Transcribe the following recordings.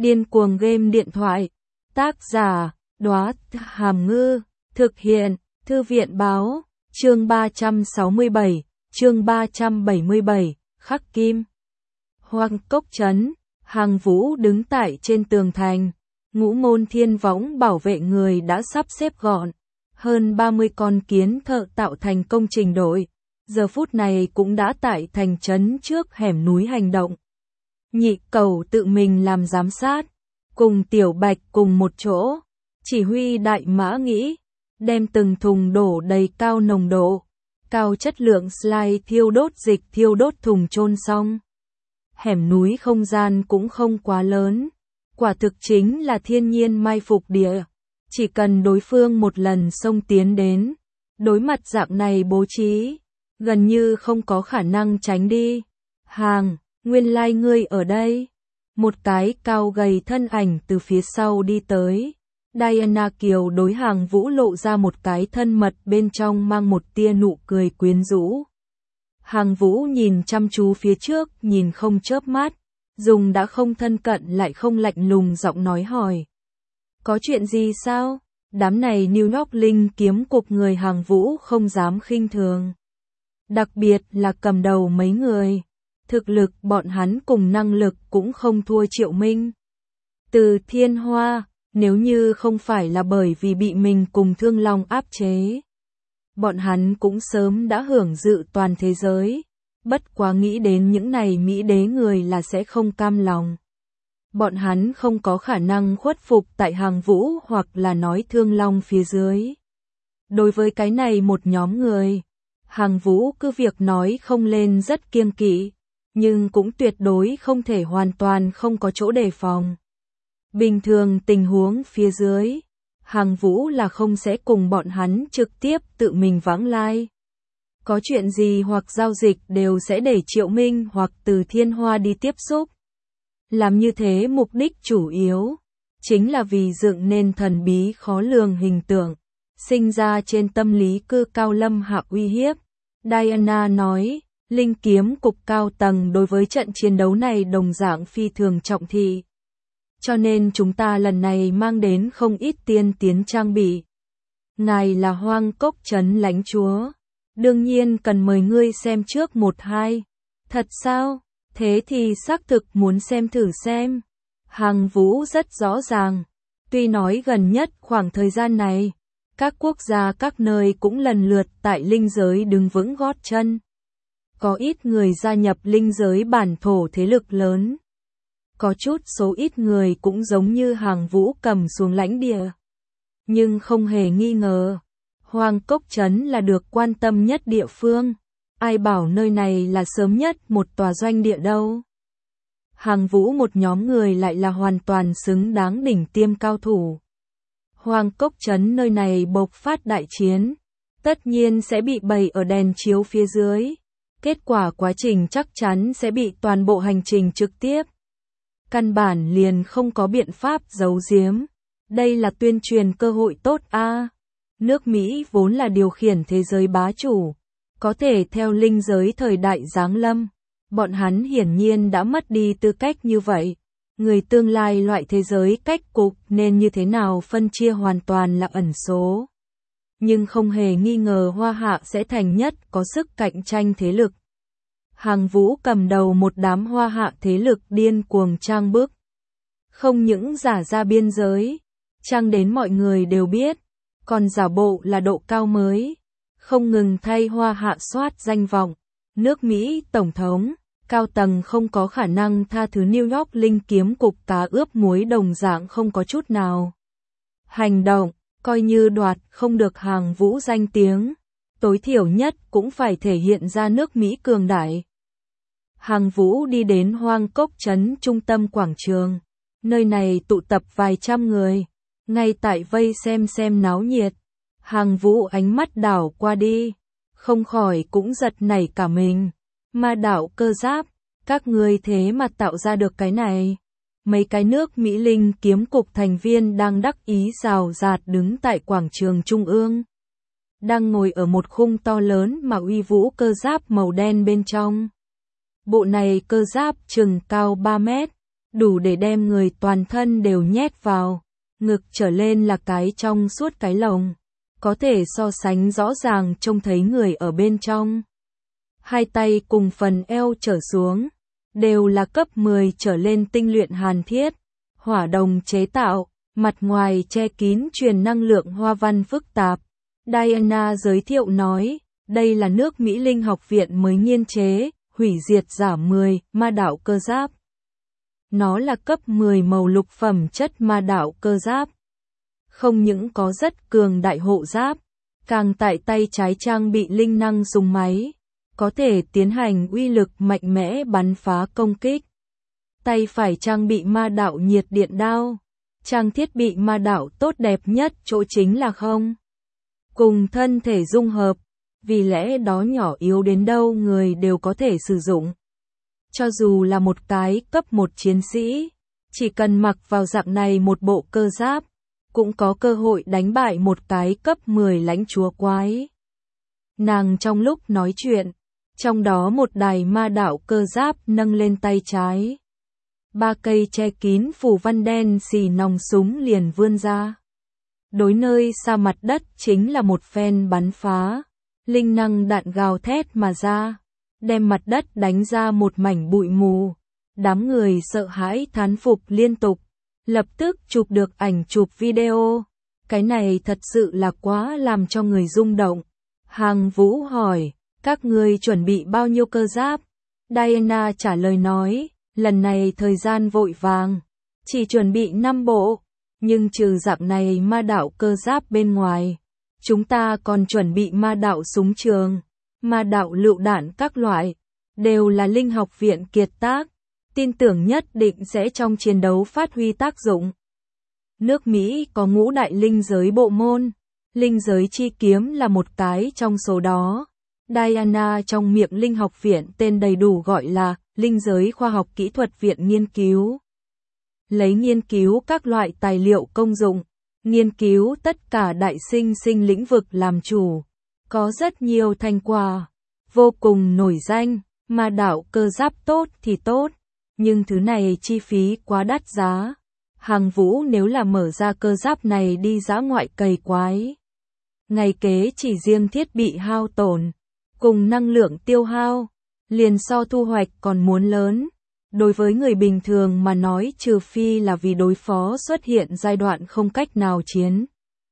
Điên cuồng game điện thoại. Tác giả, Đóa Hàm Ngư. Thực hiện, Thư viện báo. Chương 367, chương 377, khắc kim. Hoang Cốc trấn, Hàng Vũ đứng tại trên tường thành. Ngũ môn thiên võng bảo vệ người đã sắp xếp gọn. Hơn 30 con kiến thợ tạo thành công trình đội. Giờ phút này cũng đã tại thành trấn trước hẻm núi hành động. Nhị Cẩu tự mình làm giám sát, cùng Tiểu Bạch cùng một chỗ, chỉ huy đại mã nghĩ, đem từng thùng đổ đầy cao nồng độ, cao chất lượng slide thiêu đốt dịch thiêu đốt thùng chôn xong. Hẻm núi không gian cũng không quá lớn, quả thực chính là thiên nhiên mai phục địa, chỉ cần đối phương một lần xông tiến đến, đối mặt dạng này bố trí, gần như không có khả năng tránh đi. Hàng, nguyên lai ngươi ở đây. Một cái cao gầy thân ảnh từ phía sau đi tới. Diana Kiều đối Hàng Vũ lộ ra một cái thân mật bên trong mang một tia nụ cười quyến rũ. Hàng Vũ nhìn chăm chú phía trước, nhìn không chớp mắt, dùng đã không thân cận lại không lạnh lùng giọng nói hỏi. Có chuyện gì sao? Đám này New York Linh kiếm cục người Hàng Vũ không dám khinh thường. Đặc biệt là cầm đầu mấy người. Thực lực bọn hắn cùng năng lực cũng không thua Triệu Minh. Từ Thiên Hoa, nếu như không phải là bởi vì bị mình cùng Thương Long áp chế, bọn hắn cũng sớm đã hưởng dự toàn thế giới. Bất quá nghĩ đến những này Mỹ đế người là sẽ không cam lòng. Bọn hắn không có khả năng khuất phục tại Hàng Vũ hoặc là nói Thương Long phía dưới. Đối với cái này một nhóm người, Hàng Vũ cứ việc nói không lên rất kiêng kỵ, nhưng cũng tuyệt đối không thể hoàn toàn không có chỗ đề phòng. Bình thường tình huống phía dưới, Hàng Vũ là không sẽ cùng bọn hắn trực tiếp tự mình vãng lai. Có chuyện gì hoặc giao dịch đều sẽ để Triệu Minh hoặc Từ Thiên Hoa đi tiếp xúc. Làm như thế mục đích chủ yếu, chính là vì dựng nên thần bí khó lường hình tượng, sinh ra trên tâm lý cư cao lâm hạ uy hiếp. Diana nói, Linh kiếm cục cao tầng đối với trận chiến đấu này đồng dạng phi thường trọng thị. Cho nên chúng ta lần này mang đến không ít tiên tiến trang bị. Ngài là Hoang Cốc trấn lãnh chúa, đương nhiên cần mời ngươi xem trước một hai. Thật sao? Thế thì xác thực muốn xem thử xem. Hàng Vũ rất rõ ràng, tuy nói gần nhất khoảng thời gian này, các quốc gia các nơi cũng lần lượt tại linh giới đứng vững gót chân. Có ít người gia nhập linh giới bản thổ thế lực lớn. Có chút số ít người cũng giống như Hàng Vũ cầm xuống lãnh địa. Nhưng không hề nghi ngờ, Hoang Cốc trấn là được quan tâm nhất địa phương. Ai bảo nơi này là sớm nhất một tòa doanh địa đâu. Hàng Vũ một nhóm người lại là hoàn toàn xứng đáng đỉnh tiêm cao thủ. Hoang Cốc trấn nơi này bộc phát đại chiến, tất nhiên sẽ bị bày ở đèn chiếu phía dưới. Kết quả quá trình chắc chắn sẽ bị toàn bộ hành trình trực tiếp. Căn bản liền không có biện pháp giấu giếm. Đây là tuyên truyền cơ hội tốt a. Nước Mỹ vốn là điều khiển thế giới bá chủ, có thể theo linh giới thời đại giáng lâm. Bọn hắn hiển nhiên đã mất đi tư cách như vậy. Người tương lai loại thế giới cách cục nên như thế nào phân chia hoàn toàn là ẩn số. Nhưng không hề nghi ngờ Hoa Hạ sẽ thành nhất có sức cạnh tranh thế lực. Hàng Vũ cầm đầu một đám Hoa Hạ thế lực điên cuồng trang bức. Không những giả ra biên giới, trang đến mọi người đều biết, còn giả bộ là độ cao mới. Không ngừng thay Hoa Hạ soát danh vọng. Nước Mỹ Tổng thống, cao tầng không có khả năng tha thứ New York Linh kiếm cục cá ướp muối đồng dạng không có chút nào. Hành động, coi như đoạt không được Hàng Vũ danh tiếng, tối thiểu nhất cũng phải thể hiện ra nước Mỹ cường đại. Hàng Vũ đi đến Hoang Cốc trấn trung tâm quảng trường, nơi này tụ tập vài trăm người, ngay tại vây xem náo nhiệt. Hàng Vũ ánh mắt đảo qua đi, không khỏi cũng giật nảy cả mình. Ma đạo cơ giáp, các ngươi thế mà tạo ra được cái này. Mấy cái nước Mỹ Linh kiếm cục thành viên đang đắc ý rào rạt đứng tại quảng trường trung ương. Đang ngồi ở một khung to lớn mà uy vũ cơ giáp màu đen bên trong. Bộ này cơ giáp chừng cao 3 mét, đủ để đem người toàn thân đều nhét vào. Ngực trở lên là cái trong suốt cái lồng, có thể so sánh rõ ràng trông thấy người ở bên trong. Hai tay cùng phần eo trở xuống, đều là cấp 10 trở lên tinh luyện hàn thiết, hỏa đồng chế tạo, mặt ngoài che kín truyền năng lượng hoa văn phức tạp. Diana giới thiệu nói, đây là nước Mỹ Linh học viện mới nghiên chế, hủy diệt giả 10, ma đạo cơ giáp. Nó là cấp 10 màu lục phẩm chất ma đạo cơ giáp. Không những có rất cường đại hộ giáp, càng tại tay trái trang bị linh năng dùng máy, có thể tiến hành uy lực mạnh mẽ bắn phá công kích. Tay phải trang bị ma đạo nhiệt điện đao. Trang thiết bị ma đạo tốt đẹp nhất chỗ chính là không cùng thân thể dung hợp, vì lẽ đó nhỏ yếu đến đâu người đều có thể sử dụng. Cho dù là một cái cấp 1 chiến sĩ, chỉ cần mặc vào dạng này một bộ cơ giáp, cũng có cơ hội đánh bại một cái cấp 10 lãnh chúa quái. Nàng trong lúc nói chuyện, trong đó một đài ma đạo cơ giáp nâng lên tay trái. 3 cây che kín phủ văn đen xì nòng súng liền vươn ra. Đối nơi xa mặt đất chính là một phen bắn phá. Linh năng đạn gào thét mà ra, đem mặt đất đánh ra một mảnh bụi mù. Đám người sợ hãi thán phục liên tục, lập tức chụp được ảnh chụp video. Cái này thật sự là quá làm cho người rung động. Hàng Vũ hỏi, các ngươi chuẩn bị bao nhiêu cơ giáp? Diana trả lời nói, lần này thời gian vội vàng, chỉ chuẩn bị 5 bộ, nhưng trừ dạng này ma đạo cơ giáp bên ngoài, chúng ta còn chuẩn bị ma đạo súng trường, ma đạo lựu đạn các loại, đều là Linh học viện kiệt tác, tin tưởng nhất định sẽ trong chiến đấu phát huy tác dụng. Nước Mỹ có ngũ đại linh giới bộ môn, linh giới chi kiếm là một cái trong số đó. Diana trong miệng Linh học viện tên đầy đủ gọi là Linh giới khoa học kỹ thuật viện nghiên cứu. Lấy nghiên cứu các loại tài liệu công dụng, nghiên cứu tất cả đại sinh lĩnh vực làm chủ. Có rất nhiều thành quả, vô cùng nổi danh, ma đạo cơ giáp tốt thì tốt, nhưng thứ này chi phí quá đắt giá. Hàng Vũ nếu là mở ra cơ giáp này đi dã ngoại cày quái, ngày kế chỉ riêng thiết bị hao tổn, cùng năng lượng tiêu hao, liền so thu hoạch còn muốn lớn. Đối với người bình thường mà nói, trừ phi là vì đối phó xuất hiện giai đoạn không cách nào chiến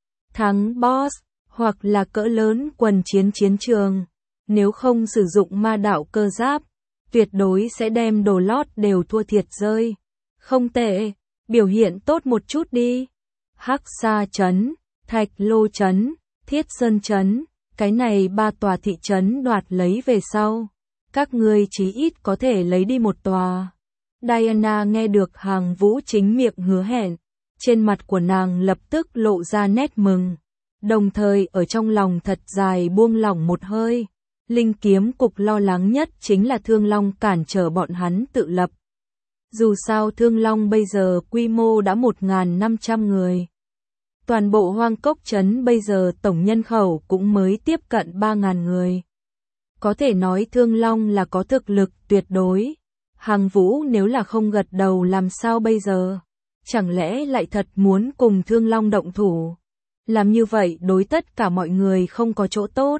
thắng boss, hoặc là cỡ lớn quần chiến trường, nếu không sử dụng ma đạo cơ giáp, tuyệt đối sẽ đem đồ lót đều thua thiệt rơi. Không tệ, biểu hiện tốt một chút đi. Hắc Sa trấn, Thạch Lô trấn, Thiết Sơn trấn, cái này 3 tòa thị trấn đoạt lấy về sau, các ngươi chí ít có thể lấy đi một tòa. Diana nghe được Hàng Vũ chính miệng hứa hẹn, trên mặt của nàng lập tức lộ ra nét mừng, đồng thời ở trong lòng thật dài buông lỏng một hơi. Linh kiếm cục lo lắng nhất chính là Thương Long cản trở bọn hắn tự lập. Dù sao Thương Long bây giờ quy mô đã 1.500 người. Toàn bộ Hoang Cốc trấn bây giờ tổng nhân khẩu cũng mới tiếp cận 3.000 người. Có thể nói Thương Long là có thực lực tuyệt đối. Hàng Vũ nếu là không gật đầu làm sao bây giờ? Chẳng lẽ lại thật muốn cùng Thương Long động thủ? Làm như vậy đối tất cả mọi người không có chỗ tốt.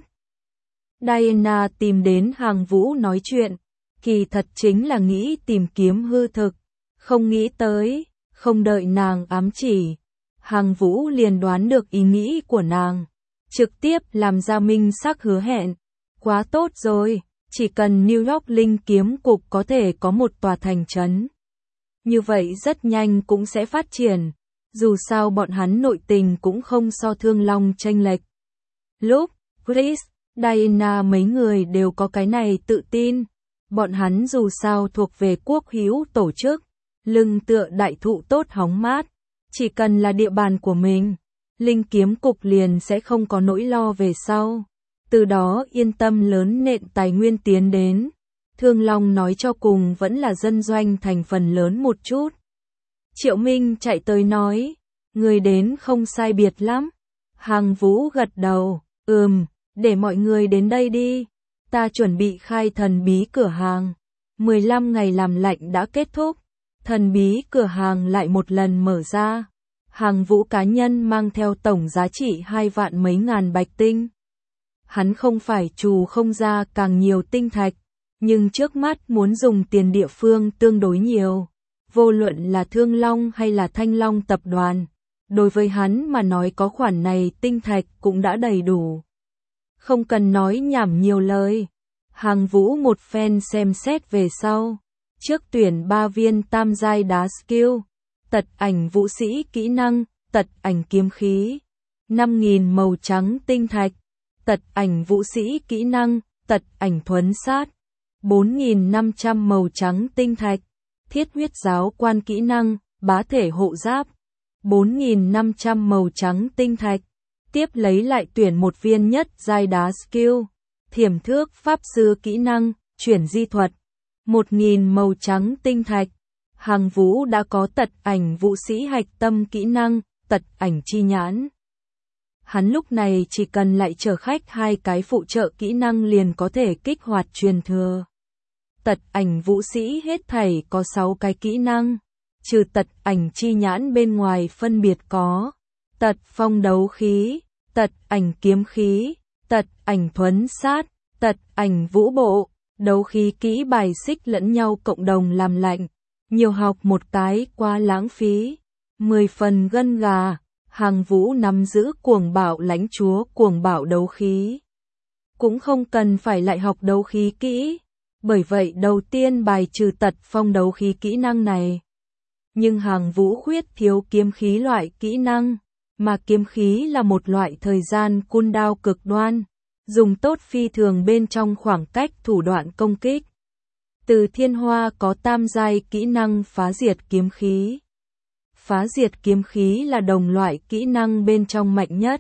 Diana tìm đến Hàng Vũ nói chuyện, kỳ thật chính là nghĩ tìm kiếm hư thực, không nghĩ tới, không đợi nàng ám chỉ. Hàng Vũ liền đoán được ý nghĩ của nàng, trực tiếp làm ra minh xác hứa hẹn. Quá tốt rồi, chỉ cần New York Linh kiếm cục có thể có một tòa thành trấn, như vậy rất nhanh cũng sẽ phát triển, dù sao bọn hắn nội tình cũng không so Thương Long chênh lệch. Lúc Chris, Diana mấy người đều có cái này tự tin, bọn hắn dù sao thuộc về quốc hữu tổ chức, lưng tựa đại thụ tốt hóng mát, chỉ cần là địa bàn của mình, Linh kiếm cục liền sẽ không có nỗi lo về sau. Từ đó yên tâm lớn nện tài nguyên tiến đến. Thương Long nói cho cùng vẫn là dân doanh thành phần lớn một chút. Triệu Minh chạy tới nói, người đến không sai biệt lắm. Hàng Vũ gật đầu, để mọi người đến đây đi. Ta chuẩn bị khai thần bí cửa hàng. 15 ngày làm lạnh đã kết thúc. Thần bí cửa hàng lại một lần mở ra. Hàng Vũ cá nhân mang theo tổng giá trị 2 vạn mấy ngàn bạch tinh. Hắn không phải trù không ra càng nhiều tinh thạch, nhưng trước mắt muốn dùng tiền địa phương tương đối nhiều. Vô luận là Thương Long hay là Thanh Long tập đoàn, đối với hắn mà nói có khoản này tinh thạch cũng đã đầy đủ. Không cần nói nhảm nhiều lời. Hàng Vũ một phen xem xét về sau. Trước tuyển 3 viên tam giai đá skill, tật ảnh vũ sĩ kỹ năng, tật ảnh kiếm khí, 5.000 màu trắng tinh thạch, tật ảnh vũ sĩ kỹ năng, tật ảnh thuấn sát, 4.500 màu trắng tinh thạch, thiết huyết giáo quan kỹ năng, bá thể hộ giáp, 4.500 màu trắng tinh thạch. Tiếp lấy lại tuyển một viên nhất giai đá skill, thiểm thước pháp sư kỹ năng, chuyển di thuật, 1.000 màu trắng tinh thạch. Hàng Vũ đã có tật ảnh vũ sĩ hạch tâm kỹ năng, tật ảnh chi nhãn. Hắn lúc này chỉ cần lại chở khách 2 cái phụ trợ kỹ năng liền có thể kích hoạt truyền thừa. Tật ảnh vũ sĩ hết thảy có 6 cái kỹ năng, trừ tật ảnh chi nhãn bên ngoài phân biệt có tật phong đấu khí, tật ảnh kiếm khí, tật ảnh thuấn sát, tật ảnh vũ bộ, đấu khí kỹ bài xích lẫn nhau cộng đồng làm lạnh. Nhiều học một cái quá lãng phí. 10 phần gân gà. Hàng Vũ nắm giữ cuồng bạo lãnh chúa cuồng bạo đấu khí. Cũng không cần phải lại học đấu khí kỹ. Bởi vậy đầu tiên bài trừ tật phong đấu khí kỹ năng này. Nhưng Hàng Vũ khuyết thiếu kiếm khí loại kỹ năng. Mà kiếm khí là một loại thời gian cooldown cực đoan. Dùng tốt phi thường bên trong khoảng cách thủ đoạn công kích. Từ Thiên Hoa có tam giai kỹ năng phá diệt kiếm khí. Phá diệt kiếm khí là đồng loại kỹ năng bên trong mạnh nhất.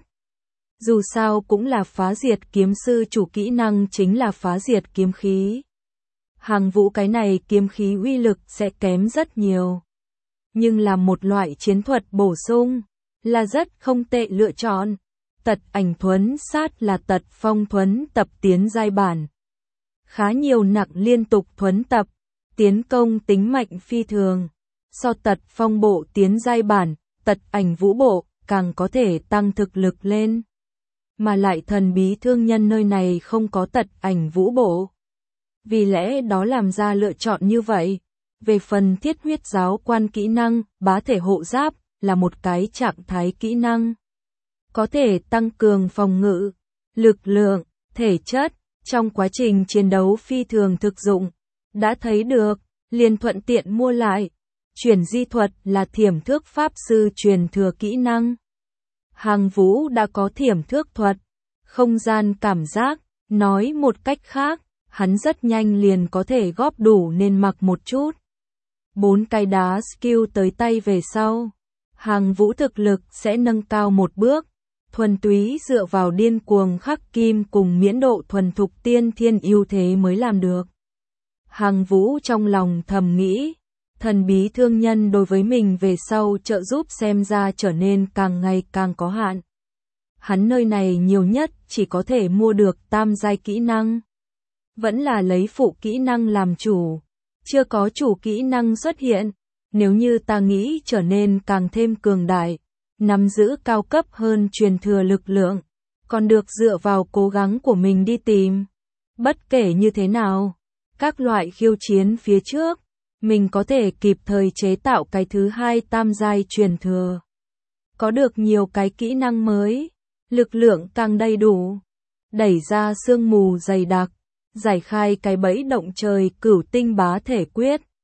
Dù sao cũng là phá diệt kiếm sư chủ kỹ năng chính là phá diệt kiếm khí. Hàng Vũ cái này kiếm khí uy lực sẽ kém rất nhiều. Nhưng là một loại chiến thuật bổ sung, là rất không tệ lựa chọn. Tật ảnh thuấn sát là tật phong thuấn tập tiến giai bản. Khá nhiều nặng liên tục thuấn tập, tiến công tính mạnh phi thường. So tật phong bộ tiến giai bản, tật ảnh vũ bộ, càng có thể tăng thực lực lên. Mà lại thần bí thương nhân nơi này không có tật ảnh vũ bộ. Vì lẽ đó làm ra lựa chọn như vậy. Về phần thiết huyết giáo quan kỹ năng, bá thể hộ giáp, là một cái trạng thái kỹ năng. Có thể tăng cường phòng ngự, lực lượng, thể chất. Trong quá trình chiến đấu phi thường thực dụng, đã thấy được, liền thuận tiện mua lại. Chuyển di thuật là thiểm thước pháp sư truyền thừa kỹ năng. Hàng Vũ đã có thiểm thước thuật, không gian cảm giác, nói một cách khác, hắn rất nhanh liền có thể góp đủ nên mặc một chút. 4 cái đá skill tới tay về sau, Hàng Vũ thực lực sẽ nâng cao một bước. Thuần túy dựa vào điên cuồng khắc kim cùng miễn độ thuần thục tiên thiên ưu thế mới làm được. Hàng Vũ trong lòng thầm nghĩ, thần bí thương nhân đối với mình về sau trợ giúp xem ra trở nên càng ngày càng có hạn. Hắn nơi này nhiều nhất chỉ có thể mua được tam giai kỹ năng. Vẫn là lấy phụ kỹ năng làm chủ, chưa có chủ kỹ năng xuất hiện. Nếu như ta nghĩ trở nên càng thêm cường đại, nắm giữ cao cấp hơn truyền thừa lực lượng, còn được dựa vào cố gắng của mình đi tìm. Bất kể như thế nào, các loại khiêu chiến phía trước, mình có thể kịp thời chế tạo cái thứ 2 tam giai truyền thừa. Có được nhiều cái kỹ năng mới, lực lượng càng đầy đủ, đẩy ra sương mù dày đặc, giải khai cái bẫy động trời cửu tinh bá thể quyết,